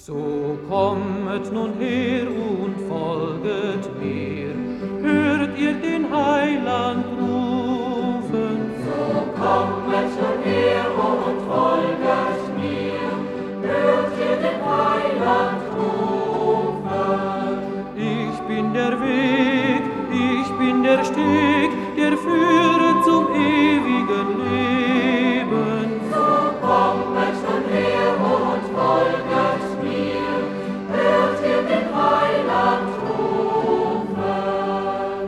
So kommet nun her und folget mir, hört ihr den Heiland rufen. So kommet nun her und folget mir, hört ihr den Heiland rufen. Ich bin der Weg, ich bin der Steg, der führet zum ewigen Leben. So kommet nun her und folget mir, hört ihr den Heiland rufen.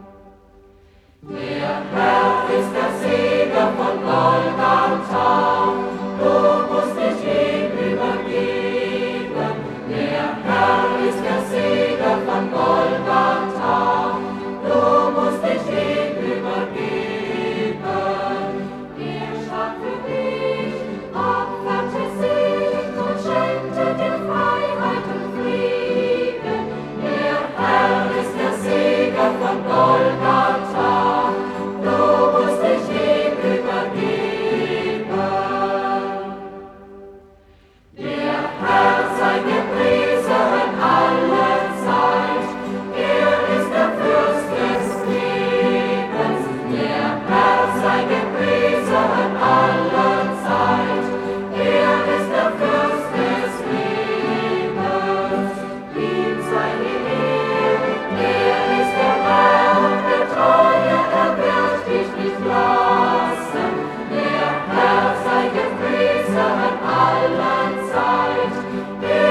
Der Herr ist der Sieger von Golgatha, du musst dich ihm übergeben. Der Herr ist der Sieger von Golgatha, du musst dich ihm übergeben. Er starb für dich, opferte sich und schenkte dir Freiheit und Frieden. Der Herr ist der Sieger von Golgatha, du musst dich ihm übergeben. Der Herr sei gepriesen alle Zeit, er ist der Fürst des Lebens. Der Herr sei gepriesen alle Zeit, er ist der Fürst des Lebens. Ihm sei die Ehre, er ist der Herr, der Treue, er wird dich nicht lassen. Der Herr sei gepriesen alle Zeit,